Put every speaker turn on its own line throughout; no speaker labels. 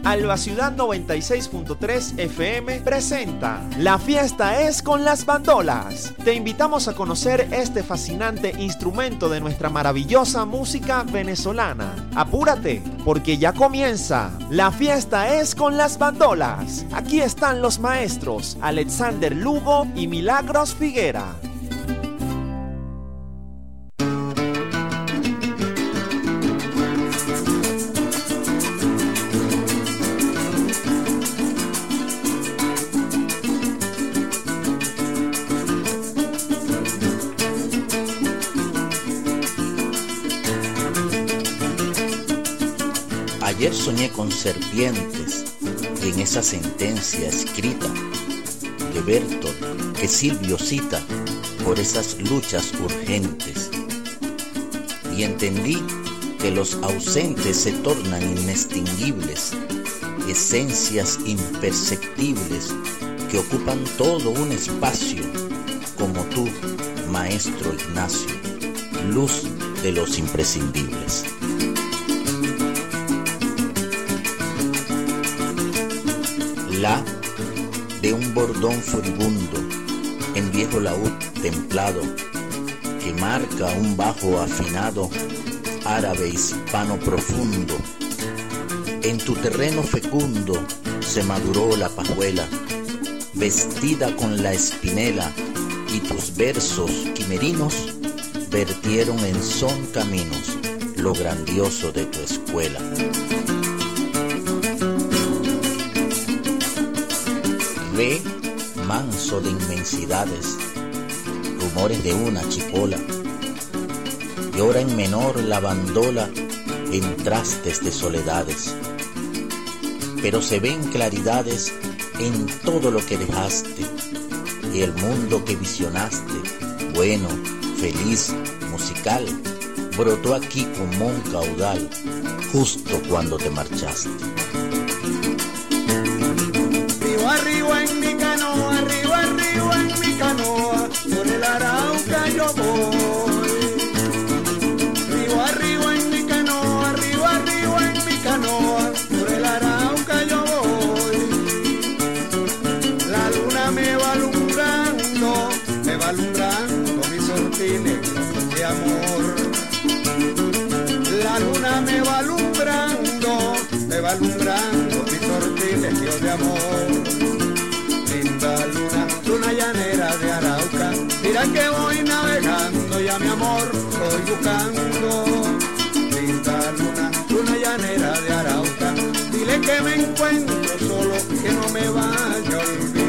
Alba Ciudad 96.3 FM presenta La fiesta es con las bandolas. Te invitamos a conocer este fascinante instrumento de nuestra maravillosa música venezolana. Apúrate, porque ya comienza La fiesta es con las bandolas. Aquí están los maestros Alexander Lugo y Milagros Figuera.
Ayer soñé con serpientes en esa sentencia escrita que Bertolt, que Silvio cita por esas luchas urgentes. Y entendí que los ausentes se tornan inextinguibles, esencias imperceptibles que ocupan todo un espacio, como tú, maestro Ignacio, luz de los imprescindibles. La de un bordón furibundo en viejo laúd templado que marca un bajo afinado árabe hispano profundo. En tu terreno fecundo se maduró la pajuela, vestida con la espinela, y tus versos quimerinos vertieron en son caminos lo grandioso de tu escuela. Ve, manso de inmensidades, rumores de una chipola, llora en menor la bandola en trastes de soledades, pero se ven claridades en todo lo que dejaste, y el mundo que visionaste, bueno, feliz, musical, brotó aquí como un caudal, justo cuando te marchaste.
Arriba en mi canoa, arriba en mi canoa, por el Arauca yo voy. Arriba en mi canoa, arriba en mi canoa, por el Arauca yo voy. La luna me va alumbrando mis sortines de amor. La luna me va alumbrando mis sortilegios de amor. Linda luna, luna llanera de Arauca, mira que voy navegando, ya mi amor voy buscando. Linda luna, luna llanera de Arauca, dile que me encuentro solo, que no me vaya a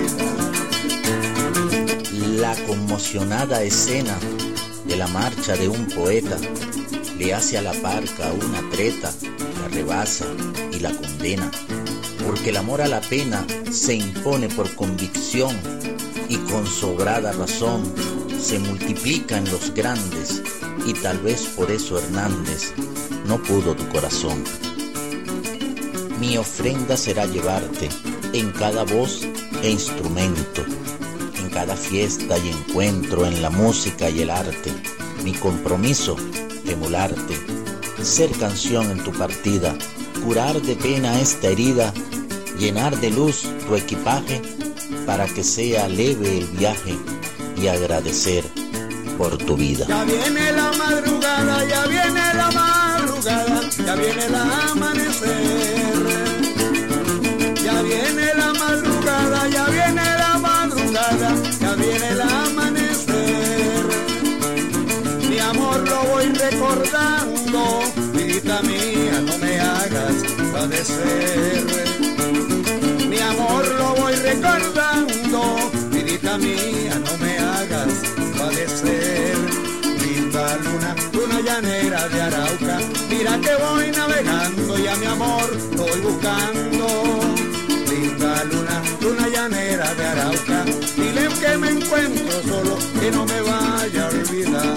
olvidar.
La conmocionada escena de la marcha de un poeta le hace a la parca una treta, la rebasa y la condena, porque el amor a la pena se impone por convicción y con sobrada razón se multiplica en los grandes, y tal vez por eso Hernández no pudo tu corazón. Mi ofrenda será llevarte en cada voz e instrumento, en cada fiesta y encuentro, en la música y el arte. Mi compromiso, emularte, ser canción en tu partida, curar de pena esta herida, llenar de luz tu equipaje para que sea leve el viaje y agradecer por tu vida.
Ya viene la madrugada, ya viene la madrugada, ya viene el amanecer. Ya viene la madrugada, ya viene la madrugada, ya viene el amanecer. Mi amor lo voy recordando, vidita mía, no me hagas padecer. Mi amor lo voy recordando, vidita mía, no me hagas padecer. Linda luna, luna llanera de Arauca, mira que voy navegando, ya mi amor lo voy buscando. Linda luna, luna llanera de Arauca, dile que me encuentro solo, que no me vaya a olvidar.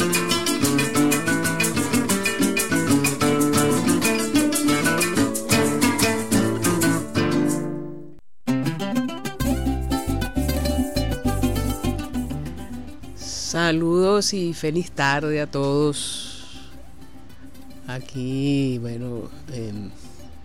Saludos y feliz tarde a todos. Aquí, bueno,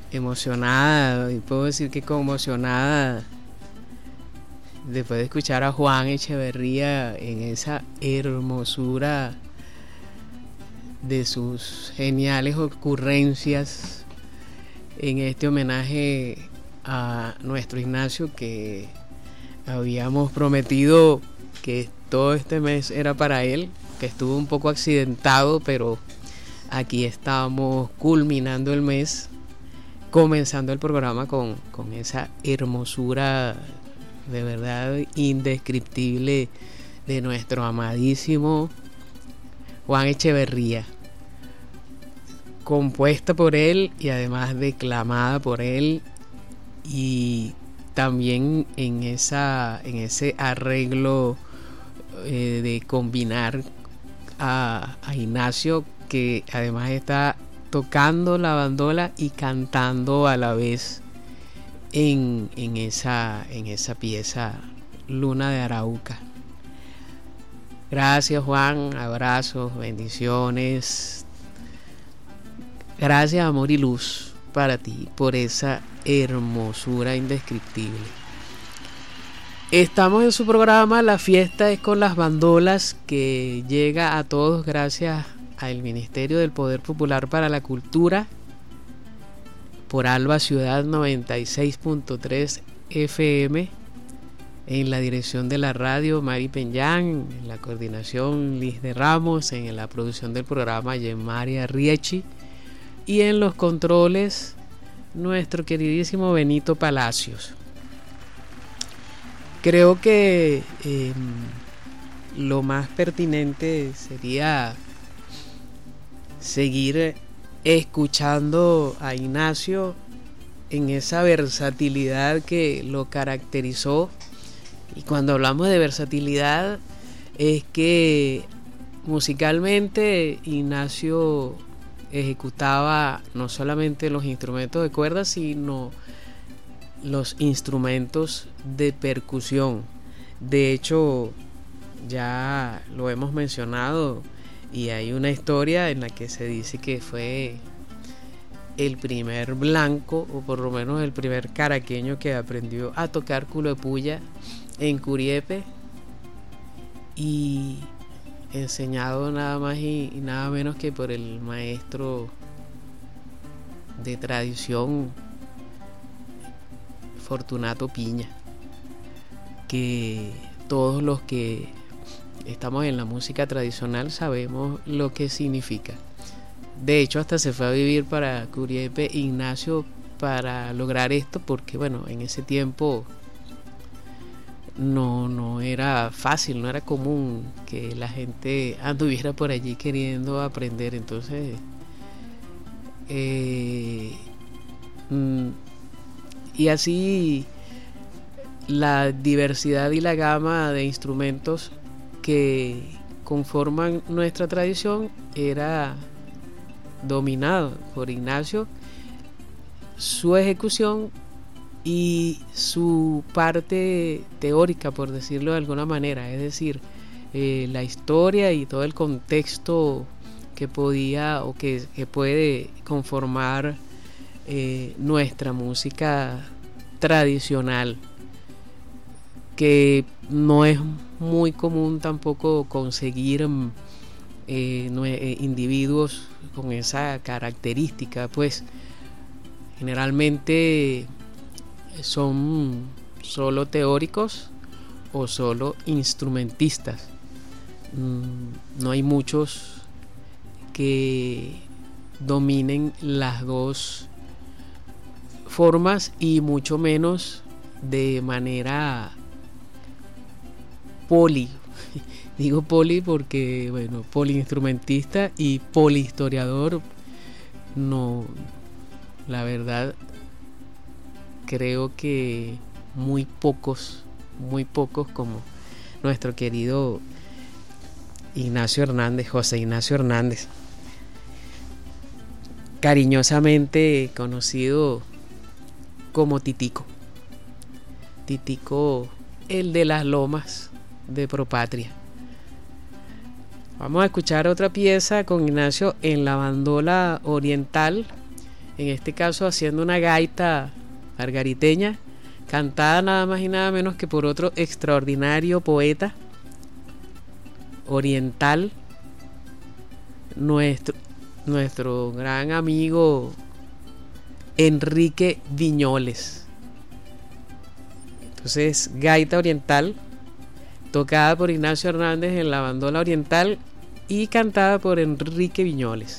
emocionada, y puedo decir que conmocionada, después de escuchar a Juan Echeverría en esa hermosura de sus geniales ocurrencias en este homenaje a nuestro Ignacio, que habíamos prometido que todo este mes era para él, que estuvo un poco accidentado, pero aquí estamos culminando el mes, comenzando el programa con esa hermosura de verdad indescriptible de nuestro amadísimo Juan Echeverría, compuesta por él y además declamada por él, y también en ese arreglo de combinar a Ignacio, que además está tocando la bandola y cantando a la vez en esa pieza Luna de Arauca. Gracias, Juan, abrazos, bendiciones. Gracias, amor y luz para ti por esa hermosura indescriptible. Estamos en su programa La Fiesta es con las Bandolas, que llega a todos gracias al Ministerio del Poder Popular para la Cultura, por Alba Ciudad 96.3 FM, en la dirección de la radio Mari Peñán, en la coordinación Liz de Ramos, en la producción del programa Yemaria Riechi, y en los controles nuestro queridísimo Benito Palacios. Creo que lo más pertinente sería seguir escuchando a Ignacio en esa versatilidad que lo caracterizó. Y cuando hablamos de versatilidad es que musicalmente Ignacio ejecutaba no solamente los instrumentos de cuerda, sino los instrumentos de percusión. De hecho, ya lo hemos mencionado, y hay una historia en la que se dice que fue el primer blanco, o por lo menos el primer caraqueño, que aprendió a tocar culo de puya en Curiepe, y enseñado nada más y nada menos que por el maestro de tradición Fortunato Piña, que todos los que estamos en la música tradicional sabemos lo que significa. De hecho, hasta se fue a vivir para Curiepe Ignacio para lograr esto, porque bueno, en ese tiempo no era fácil, no era común que la gente anduviera por allí queriendo aprender. Entonces y así la diversidad y la gama de instrumentos que conforman nuestra tradición era dominado por Ignacio, su ejecución y su parte teórica, por decirlo de alguna manera, es decir, la historia y todo el contexto que podía o que puede conformar nuestra música tradicional, que no es muy común tampoco conseguir individuos con esa característica, pues generalmente son solo teóricos o solo instrumentistas. No hay muchos que dominen las dos formas, y mucho menos de manera digo poli porque bueno, poliinstrumentista y polihistoriador, no, la verdad creo que muy pocos como nuestro querido Ignacio Hernández, José Ignacio Hernández, cariñosamente conocido como Titico, el de las lomas de Propatria. Vamos a escuchar otra pieza con Ignacio en la bandola oriental, en este caso haciendo una gaita margariteña, cantada nada más y nada menos que por otro extraordinario poeta oriental, nuestro gran amigo Enrique Viñoles. Entonces, gaita oriental, tocada por Ignacio Hernández en la bandola oriental y cantada por Enrique Viñoles.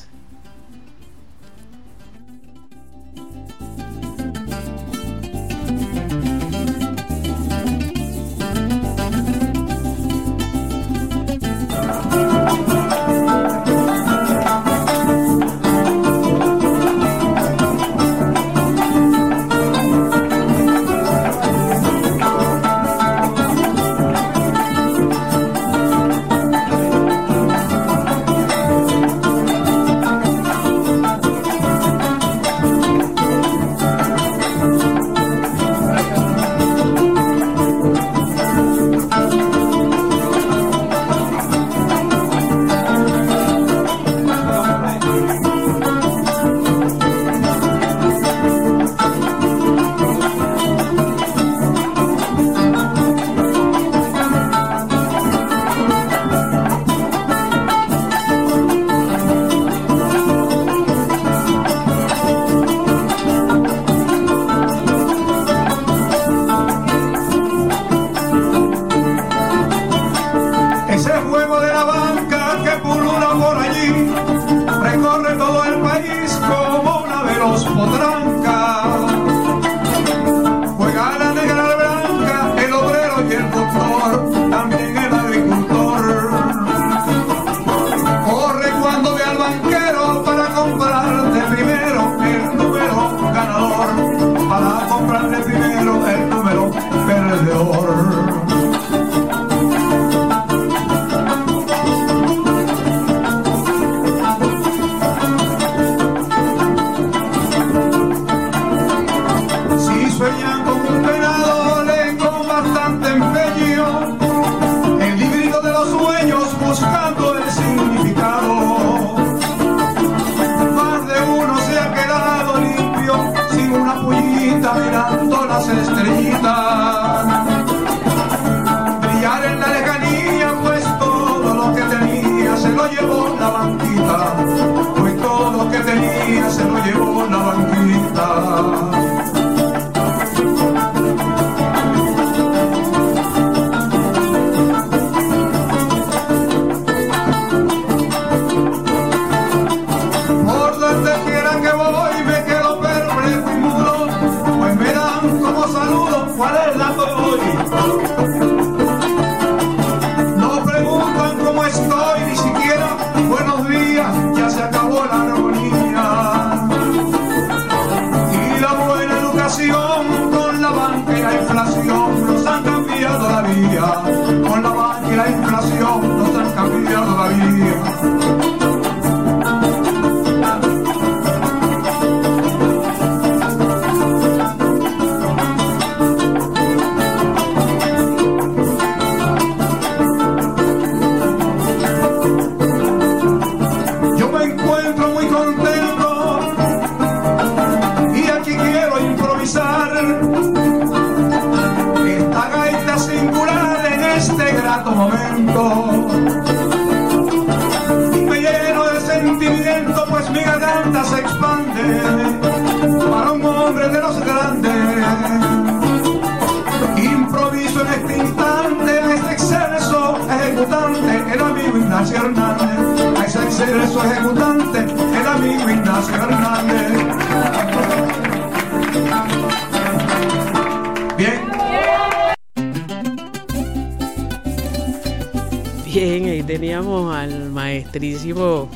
Bien, ahí teníamos al maestrísimo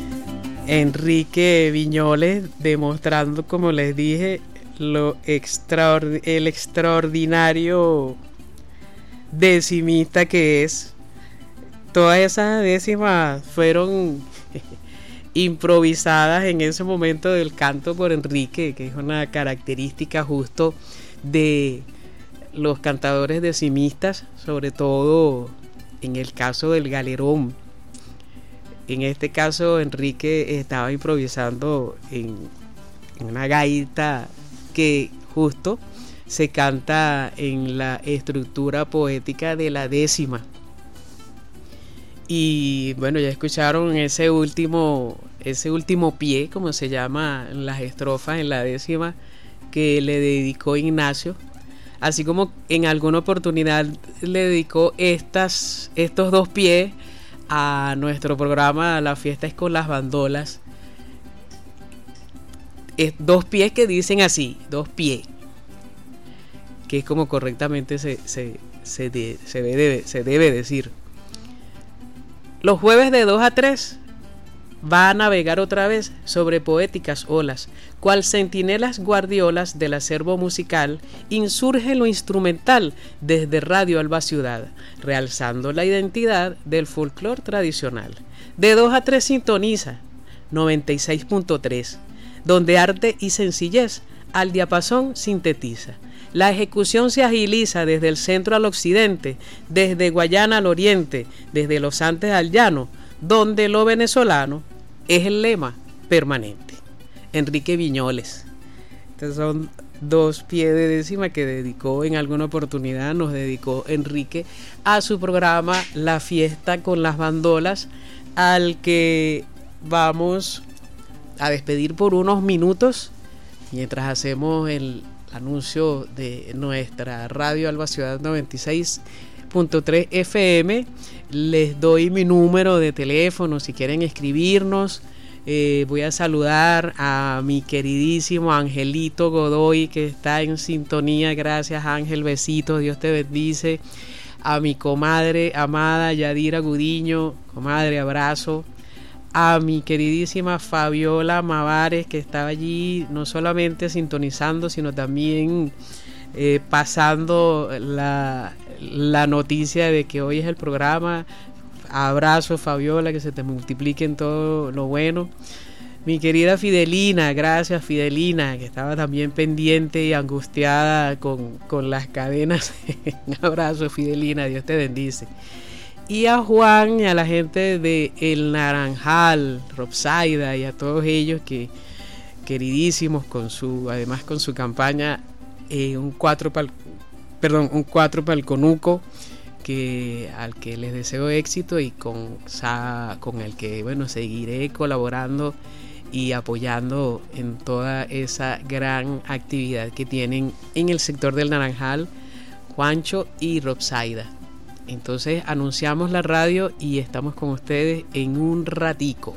Enrique Viñoles demostrando, como les dije, el extraordinario decimista que es. Todas esas décimas fueron improvisadas en ese momento del canto por Enrique, que es una característica justo de los cantadores decimistas, sobre todo en el caso del galerón. En este caso Enrique estaba improvisando en una gaita que justo se canta en la estructura poética de la décima. Y bueno, ya escucharon ese último pie, como se llama en las estrofas en la décima, que le dedicó Ignacio, así como en alguna oportunidad le dedicó estos dos pies a nuestro programa La Fiesta es con las Bandolas. Dos pies que dicen así, dos pies, que es como correctamente se debe decir. Los jueves de 2 a 3 va a navegar otra vez sobre poéticas olas, cual centinelas guardiolas del acervo musical, insurge lo instrumental desde Radio Alba Ciudad, realzando la identidad del folclore tradicional. De 2 a 3 sintoniza 96.3, donde arte y sencillez al diapasón sintetiza. La ejecución se agiliza desde el centro al occidente, desde Guayana al oriente, desde los Andes al llano, donde lo venezolano es el lema permanente. Enrique Viñoles. Estos son dos pies de décima que dedicó en alguna oportunidad, nos dedicó Enrique a su programa La Fiesta con las Bandolas, al que vamos a despedir por unos minutos mientras hacemos el anuncio de nuestra Radio Alba Ciudad 96.3 FM. Les doy mi número de teléfono si quieren escribirnos. Voy a saludar a mi queridísimo Angelito Godoy, que está en sintonía. Gracias, Ángel, besitos, Dios te bendice. A mi comadre amada Yadira Gudiño, comadre, abrazo. A mi queridísima Fabiola Mavares, que estaba allí no solamente sintonizando, sino también pasando la noticia de que hoy es el programa. Abrazo, Fabiola, que se te multiplique en todo lo bueno. Mi querida Fidelina, gracias Fidelina, que estaba también pendiente y angustiada con las cadenas. Un abrazo, Fidelina, Dios te bendice. Y a Juan y a la gente de El Naranjal, Robsaida, y a todos ellos que queridísimos además con su campaña un 4 para el Conuco, al que les deseo éxito y con el que seguiré colaborando y apoyando en toda esa gran actividad que tienen en el sector del Naranjal, Juancho y Robsaida. Entonces anunciamos la radio y estamos con ustedes en un ratico.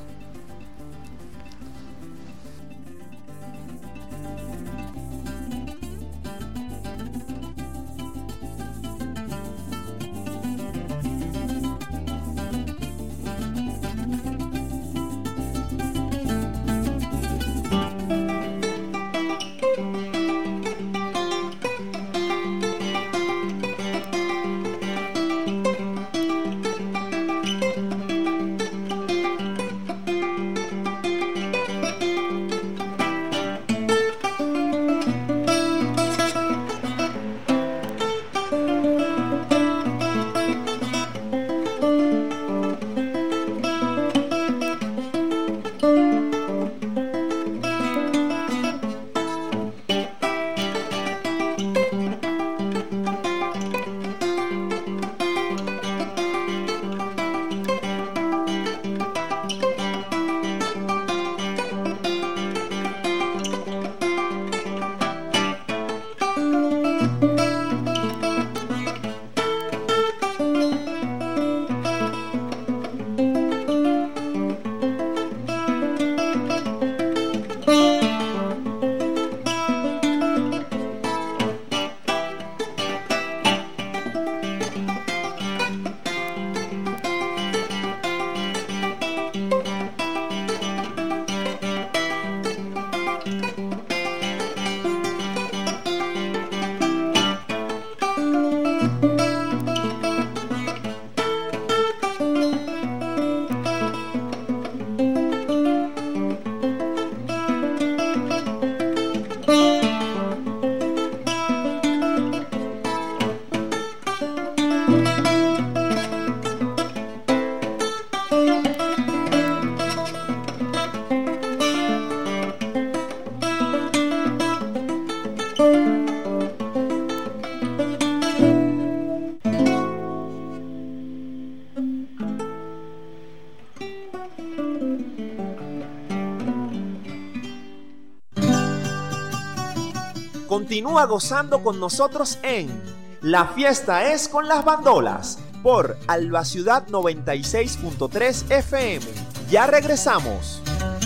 Continúa gozando con nosotros en La Fiesta es con las Bandolas por Alba Ciudad 96.3 FM. Ya regresamos.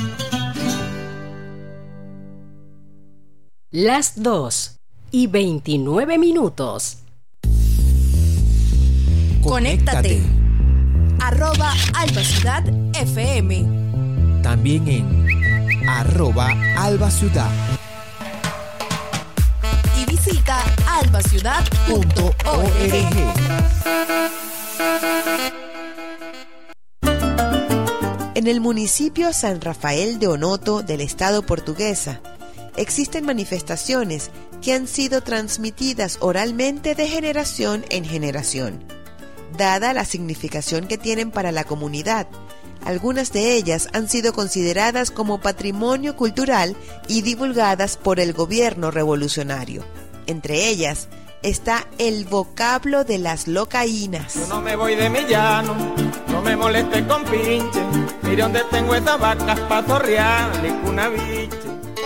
Las 2:29.
Conéctate. @Alba Ciudad FM.
También en @Alba Ciudad.
Y visita albaciudad.org.
En el municipio San Rafael de Onoto del estado Portuguesa, existen manifestaciones que han sido transmitidas oralmente de generación en generación. Dada la significación que tienen para la comunidad, algunas de ellas han sido consideradas como patrimonio cultural y divulgadas por el gobierno revolucionario. Entre ellas está el vocablo de las locaínas.
Yo no me voy de mi llano, no me moleste con pinche. Mire donde tengo esas vacas pa' zorrearle una biche.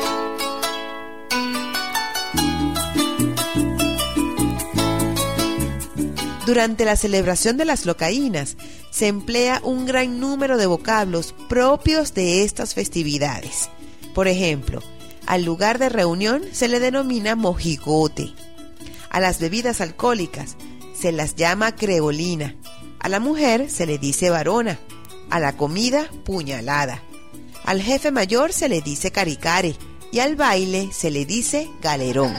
Durante la celebración de las locaínas se emplea un gran número de vocablos propios de estas festividades. Por ejemplo, al lugar de reunión se le denomina mojigote. A las bebidas alcohólicas se las llama creolina. A la mujer se le dice varona. A la comida, puñalada. Al jefe mayor se le dice caricare y al baile se le dice galerón.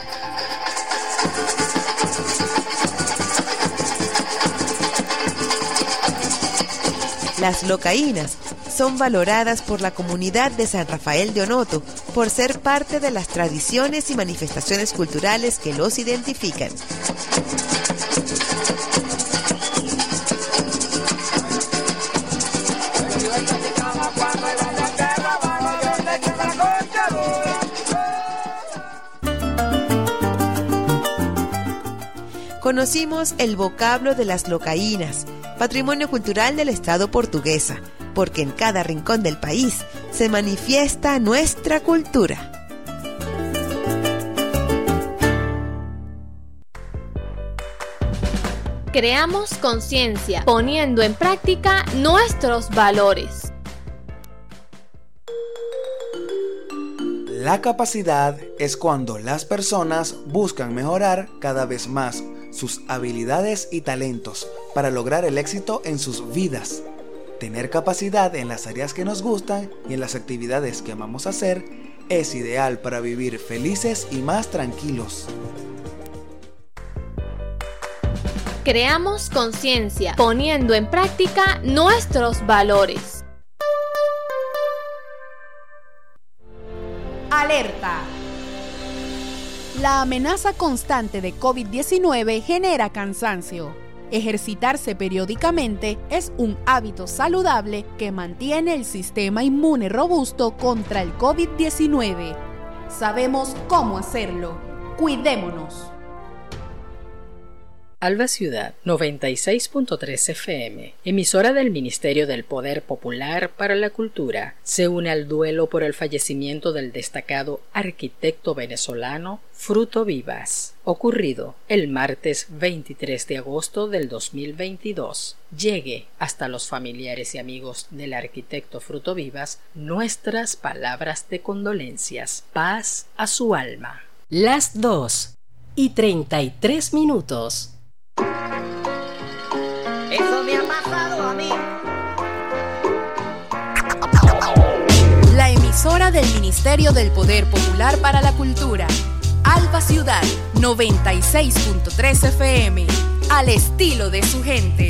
Las locaínas son valoradas por la comunidad de San Rafael de Onoto por ser parte de las tradiciones y manifestaciones culturales que los identifican. Conocimos el vocablo de las locaínas, patrimonio cultural del estado Portuguesa, porque en cada rincón del país se manifiesta nuestra cultura.
Creamos conciencia, poniendo en práctica nuestros valores.
La capacidad es cuando las personas buscan mejorar cada vez más sus habilidades y talentos para lograr el éxito en sus vidas. Tener capacidad en las áreas que nos gustan y en las actividades que amamos hacer es ideal para vivir felices y más tranquilos.
Creamos conciencia, poniendo en práctica nuestros valores.
Alerta. La amenaza constante de COVID-19 genera cansancio. Ejercitarse periódicamente es un hábito saludable que mantiene el sistema inmune robusto contra el COVID-19. Sabemos cómo hacerlo. Cuidémonos.
Alba Ciudad 96.3 FM, emisora del Ministerio del Poder Popular para la Cultura, se une al duelo por el fallecimiento del destacado arquitecto venezolano Fruto Vivas, ocurrido el martes 23 de agosto del 2022. Llegue hasta los familiares y amigos del arquitecto Fruto Vivas nuestras palabras de condolencias. Paz a su alma. Las 2:33.
Eso me ha pasado a mí.
La emisora del Ministerio del Poder Popular para la Cultura, Alba Ciudad 96.3 FM, al estilo de su gente.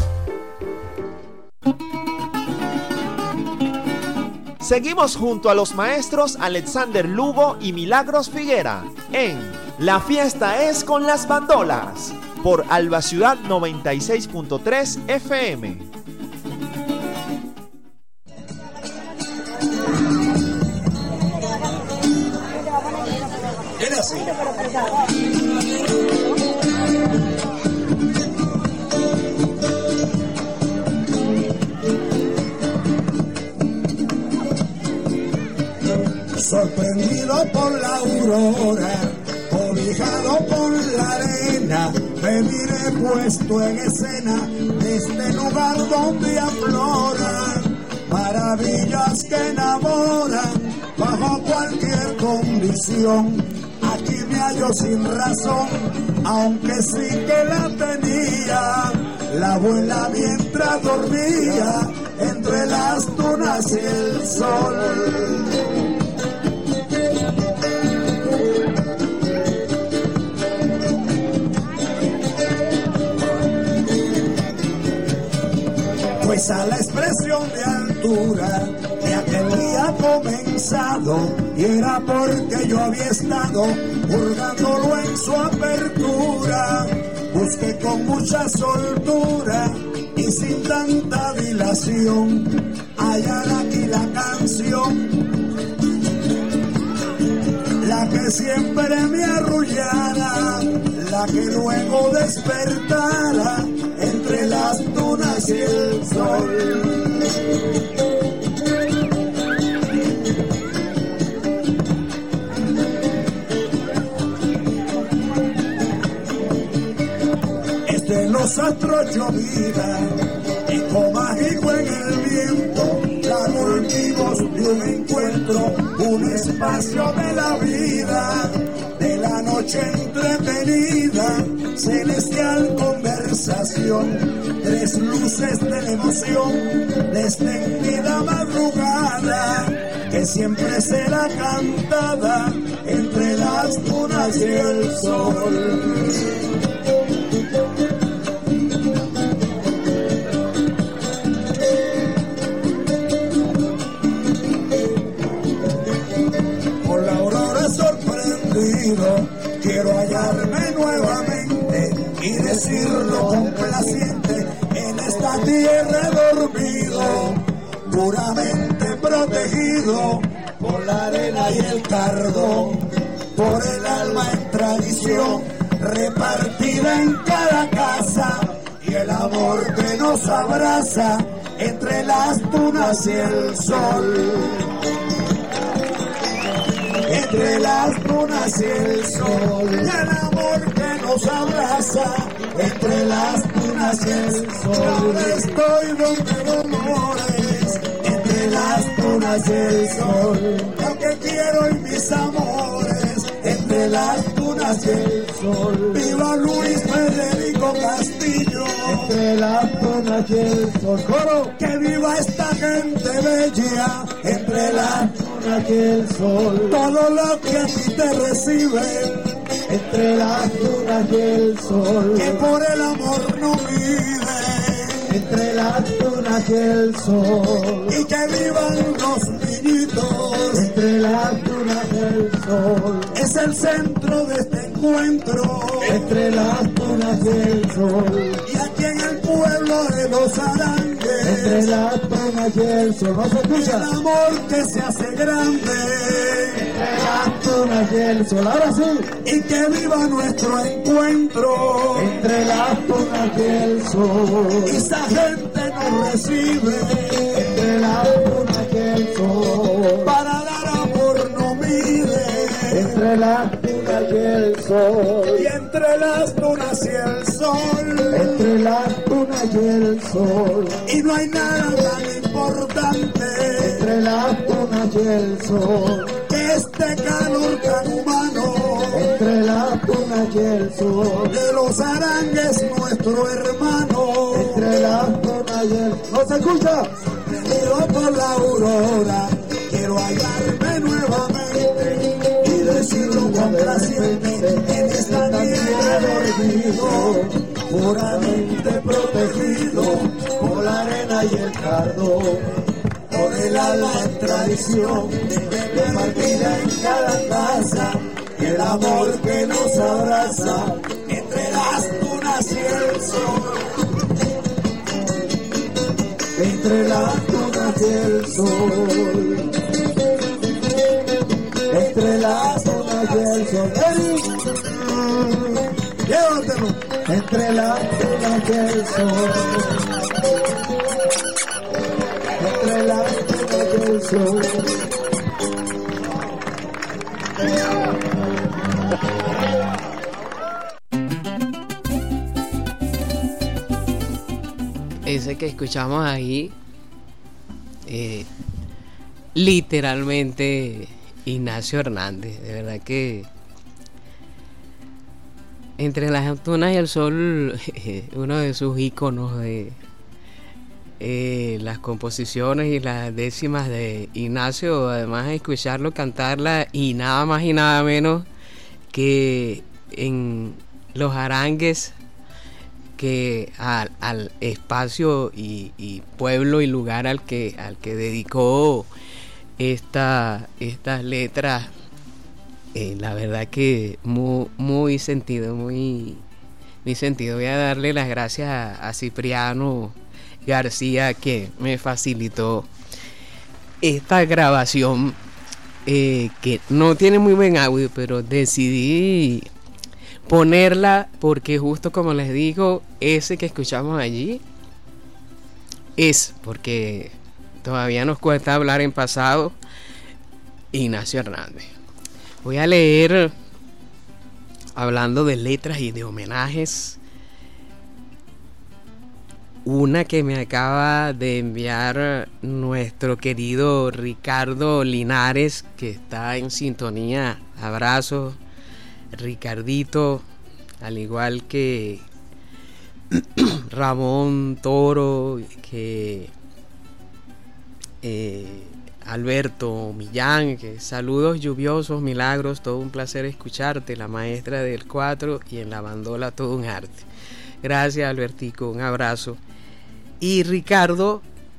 Seguimos junto a los maestros Alexander Lugo y Milagros Figuera en La Fiesta es con las Bandolas por Alba Ciudad 96.3 FM.
Sorprendido por la aurora, cobijado por la arena, me miré puesto en escena de este lugar donde afloran maravillas que enamoran bajo cualquier condición. Aquí me hallo sin razón, aunque sí que la tenía, la abuela mientras dormía entre las dunas y el sol. Pues a la expresión de altura de aquel día comenzado, y era porque yo había estado hurgándolo en su apertura, busqué con mucha soltura y sin tanta dilación hallar aquí la canción, la que siempre me arrullara, la que luego despertara entre las dunas y el sol. Los astros llovida, eco mágico en el viento, cargos de un encuentro, un espacio de la vida, de la noche entretenida, celestial conversación, tres luces de la emoción, de esta infinita madrugada, que siempre será cantada entre las dunas y el sol. Quiero hallarme nuevamente y decirlo complaciente en esta tierra dormido, puramente protegido por la arena y el cardo, por el alma en tradición, repartida en cada casa, y el amor que nos abraza entre las dunas y el sol. Entre las dunas y el sol, y el amor que nos abraza, entre las dunas y el sol. Ahora estoy donde dolores, entre las dunas y el sol. Lo que quiero y mis amores, entre las dunas y el sol. Viva Luis Federico Castillo, entre las dunas y el sol. Coro, que viva esta gente bella, entre las dunas y el sol. Todo lo que a ti te recibe, entre las dunas y el sol. Que por el amor no vive, entre las dunas y el sol. Y que vivan los niñitos, entre las dunas y el sol. Es el centro de este encuentro, entre las dunas y el sol. Y aquí en el pueblo de los Arangues, entre las dunas y el sol. ¿No se escucha? El amor que se hace grande, entre las dunas y el sol. Ahora sí. Y que viva nuestro encuentro, entre las dunas y el sol. Y esa gente nos recibe, entre las dunas y el sol. Para dar amor no mide, entre las dunas y el sol. Y entre las dunas y el sol, entre las dunas y el sol. Y no hay nada tan importante, entre las dunas y el sol, que este calor tan humano, entre las dunas y el sol. De los Arangues nuestro hermano, entre las dunas y el sol. ¿No se escucha? Prendido por la aurora, quiero hallarme nuevamente y decirlo complaciente en esta tierra dormido, puramente protegido por la arena y el cardo, por el alma en tradición, repartida en cada casa, el amor que nos abraza entre las dunas y el sol. Entre las dunas y el sol, entre las dunas y el sol. Llévatelo. Entre las dunas y el sol, entre las dunas y el sol.
ese que escuchamos ahí, literalmente Ignacio Hernández. De verdad que Entre las tunas y el sol, uno de sus íconos de las composiciones y las décimas de Ignacio, además de escucharlo cantarla y nada más y nada menos que en los arangues que al espacio y pueblo y lugar al que dedicó estas letras, la verdad que muy sentido, muy sentido. Voy a darle las gracias a Cipriano García, que me facilitó esta grabación, que no tiene muy buen audio, pero decidí ponerla porque justo como les digo, ese que escuchamos allí es, porque todavía nos cuesta hablar en pasado, Ignacio Hernández. Voy a leer, hablando de letras y de homenajes, una que me acaba de enviar nuestro querido Ricardo Linares, que está en sintonía. Abrazos, Ricardito, al igual que Ramón Toro, que Alberto Millán, que saludos lluviosos, milagros, todo un placer escucharte, la maestra del 4 y en la bandola todo un arte. Gracias, Albertico, un abrazo. Y Ricardo,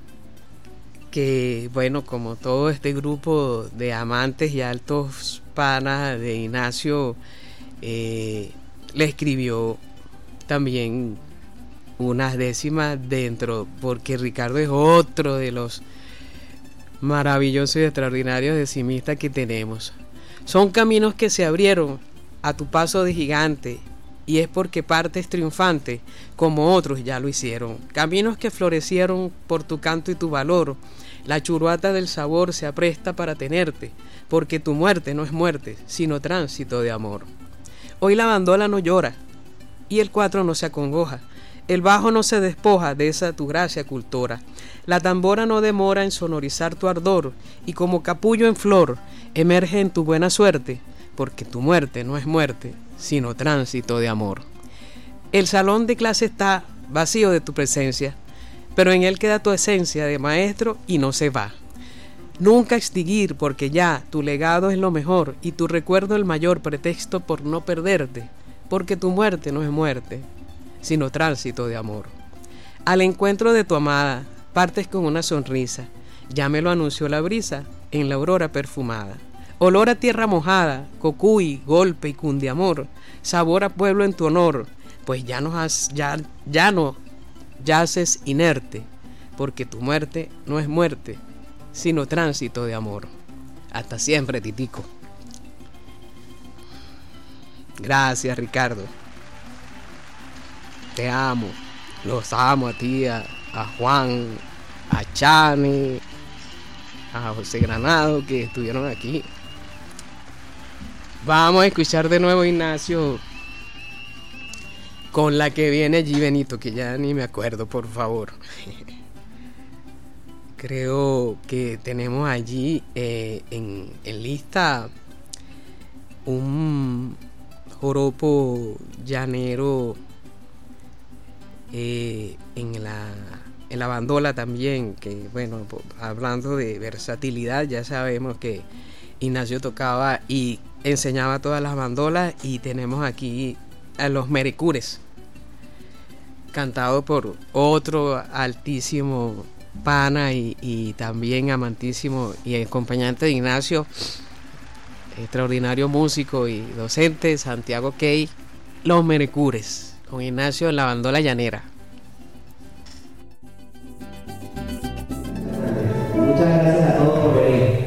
que bueno, como todo este grupo de amantes y altos panas de Ignacio, le escribió también unas décimas dentro, porque Ricardo es otro de los maravillosos y extraordinarios decimistas que tenemos. Son caminos que se abrieron a tu paso de gigante, y es porque partes triunfante como otros ya lo hicieron. Caminos que florecieron por tu canto y tu valor. La churuata del sabor se apresta para tenerte, porque tu muerte no es muerte, sino tránsito de amor. Hoy la bandola no llora y el 4 no se acongoja. El bajo no se despoja de esa tu gracia cultora. La tambora no demora en sonorizar tu ardor, y como capullo en flor emerge en tu buena suerte, porque tu muerte no es muerte, sino tránsito de amor. El salón de clase está vacío de tu presencia, pero en él queda tu esencia de maestro y no se va. Nunca extinguir, porque ya tu legado es lo mejor y tu recuerdo el mayor pretexto por no perderte, porque tu muerte no es muerte, sino tránsito de amor. Al encuentro de tu amada partes con una sonrisa, ya me lo anunció la brisa en la aurora perfumada. Olor a tierra mojada, cocuy, golpe y cundiamor, sabor a pueblo en tu honor, pues ya no yaces inerte, porque tu muerte no es muerte, sino tránsito de amor. Hasta siempre, Titico. Gracias, Ricardo. Te amo, los amo a ti, a Juan, a Chani, a José Granado, que estuvieron aquí. Vamos a escuchar de nuevo Ignacio con la que viene allí, Benito, que ya ni me acuerdo, por favor. Creo que tenemos allí en lista un joropo llanero en la bandola también, que bueno, hablando de versatilidad, ya sabemos que Ignacio tocaba y enseñaba todas las bandolas, y tenemos aquí a los Merecures, cantado por otro altísimo pana y también amantísimo y acompañante de Ignacio, extraordinario músico y docente, Santiago Key, los Merecures, con Ignacio en la bandola llanera.
Muchas gracias a todos por venir.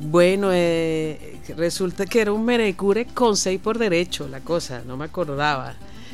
Bueno, resulta que era un merecure con 6 por derecho, la cosa, no me acordaba.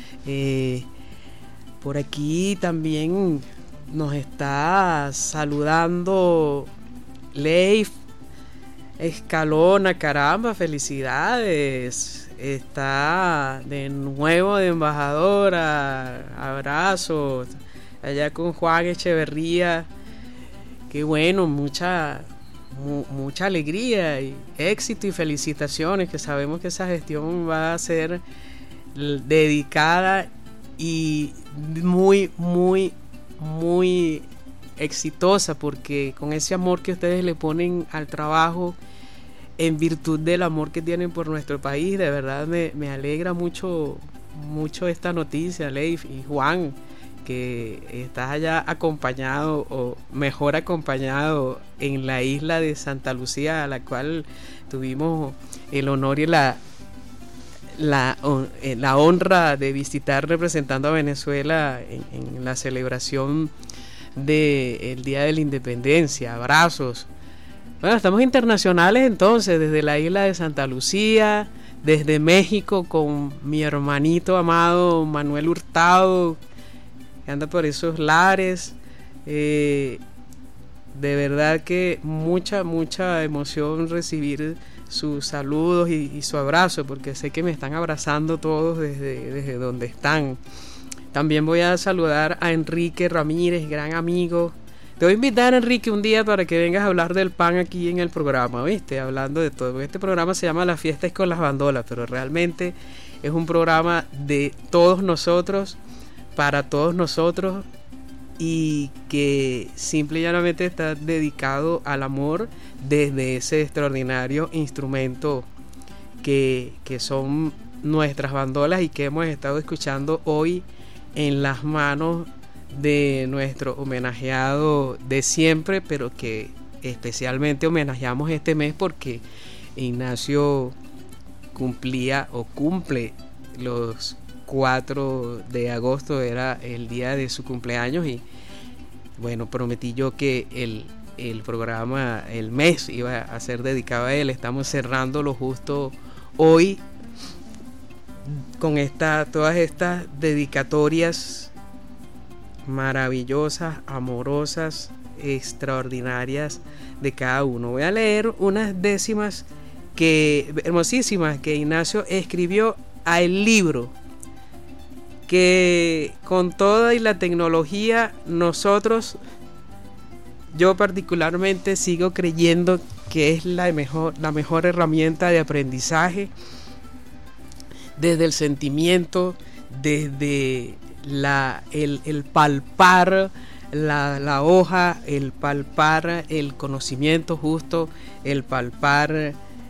Por aquí también nos está saludando Leif Escalona, caramba, felicidades. Está de nuevo de embajadora, abrazos. Allá con Juan Echeverría, qué bueno, mucha alegría y éxito y felicitaciones, que sabemos que esa gestión va a ser dedicada y muy exitosa, porque con ese amor que ustedes le ponen al trabajo, en virtud del amor que tienen por nuestro país, de verdad me alegra mucho esta noticia, Leif y Juan, que estás allá acompañado, o mejor acompañado, en la isla de Santa Lucía, a la cual tuvimos el honor y la honra de visitar representando a Venezuela en la celebración del Día de la Independencia. Abrazos. Bueno, estamos internacionales entonces, desde la isla de Santa Lucía, desde México con mi hermanito amado Manuel Hurtado, que anda por esos lares. De verdad que mucha emoción recibir sus saludos y su abrazo, porque sé que me están abrazando todos desde donde están. También voy a saludar a Enrique Ramírez, gran amigo. Te voy a invitar, Enrique, un día para que vengas a hablar del pan aquí en el programa, ¿viste? Hablando de todo. Este programa se llama La Fiesta es con las Bandolas, pero realmente es un programa de todos nosotros, para todos nosotros, y que simple y llanamente está dedicado al amor desde ese extraordinario instrumento que son nuestras bandolas, y que hemos estado escuchando hoy en las manos de nuestro homenajeado de siempre, pero que especialmente homenajeamos este mes porque Ignacio cumple los 4 de agosto, era el día de su cumpleaños, y bueno, prometí yo que el programa, el mes, iba a ser dedicado a él. Estamos cerrándolo justo hoy con todas estas dedicatorias maravillosas, amorosas, extraordinarias de cada uno. Voy a leer unas décimas hermosísimas que Ignacio escribió al libro, que con toda y la tecnología yo particularmente sigo creyendo que es la mejor herramienta de aprendizaje, desde el sentimiento, desde el palpar la hoja, el palpar el conocimiento justo, el palpar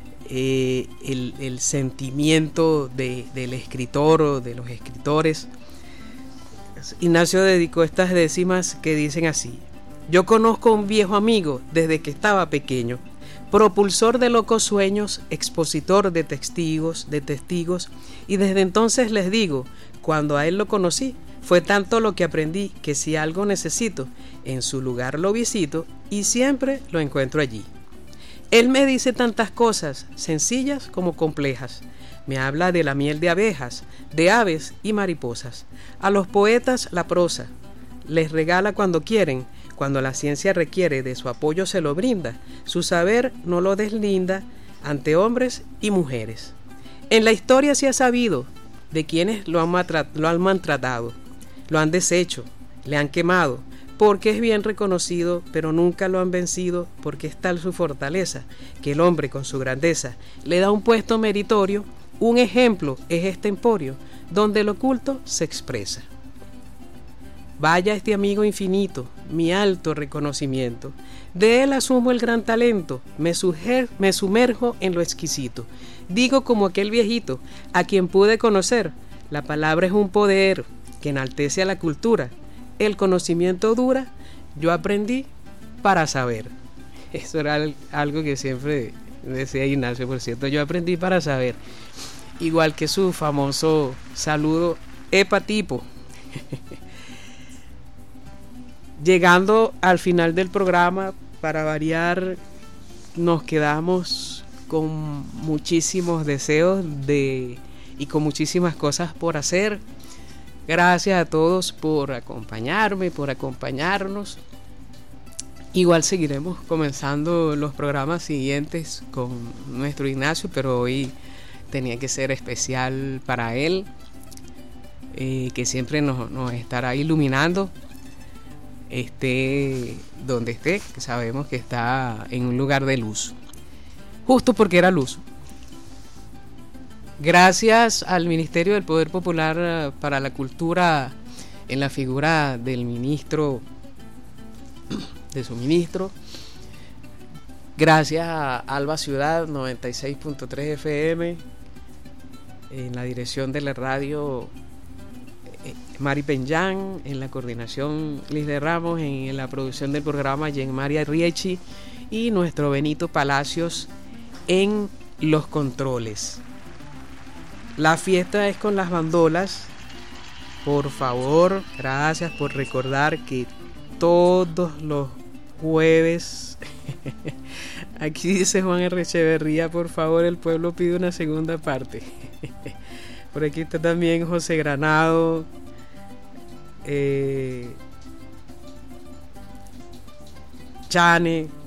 el sentimiento del escritor o de los escritores. Ignacio dedicó estas décimas que dicen así: yo conozco a un viejo amigo desde que estaba pequeño, propulsor de locos sueños, expositor de testigos, y desde entonces les digo, cuando a él lo conocí, fue tanto lo que aprendí que si algo necesito, en su lugar lo visito y siempre lo encuentro allí. Él me dice tantas cosas, sencillas como complejas. Me habla de la miel de abejas, de aves y mariposas. A los poetas la prosa les regala cuando quieren, cuando la ciencia requiere de su apoyo se lo brinda. Su saber no lo deslinda ante hombres y mujeres. En la historia se ha sabido de quienes lo han maltratado, lo han deshecho, le han quemado, porque es bien reconocido, pero nunca lo han vencido, porque es tal su fortaleza, que el hombre con su grandeza le da un puesto meritorio. Un ejemplo es este emporio, donde el oculto se expresa. Vaya este amigo infinito, mi alto reconocimiento. De él asumo el gran talento, me sumerjo en lo exquisito. Digo como aquel viejito, a quien pude conocer, la palabra es un poder que enaltece a la cultura. El conocimiento dura, yo aprendí para saber. Eso era algo que siempre decía Ignacio, por cierto, yo aprendí para saber. Igual que su famoso saludo epa tipo. Llegando al final del programa, para variar, nos quedamos con muchísimos deseos y con muchísimas cosas por hacer. Gracias a todos por acompañarme, por acompañarnos. Igual seguiremos comenzando los programas siguientes con nuestro Ignacio, pero hoy tenía que ser especial para él, que siempre nos estará iluminando, esté donde esté, que sabemos que está en un lugar de luz, justo porque era luz. Gracias al Ministerio del Poder Popular para la Cultura, en la figura del ministro, de su ministro. Gracias a Alba Ciudad 96.3 FM, en la dirección de la radio Mari Peñán, en la coordinación Liz de Ramos, en la producción del programa Jen María Riechi y nuestro Benito Palacios en los controles. La fiesta es con las bandolas. Por favor, gracias por recordar que todos los jueves, aquí dice Juan R. Echeverría, por favor, el pueblo pide una segunda parte. Por aquí está también José Granado, Chane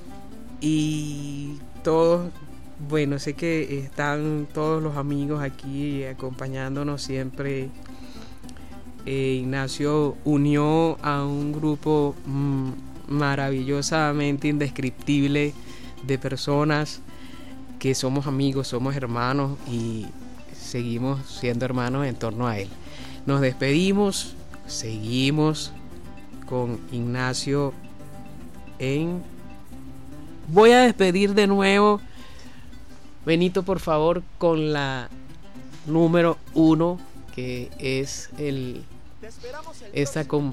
y todos. Bueno, sé que están todos los amigos aquí acompañándonos siempre. Ignacio unió a un grupo maravillosamente indescriptible de personas que somos amigos, somos hermanos y seguimos siendo hermanos en torno a él. Nos despedimos, seguimos con Ignacio Voy a despedir de nuevo, Benito, por favor, con la número 1, que es esta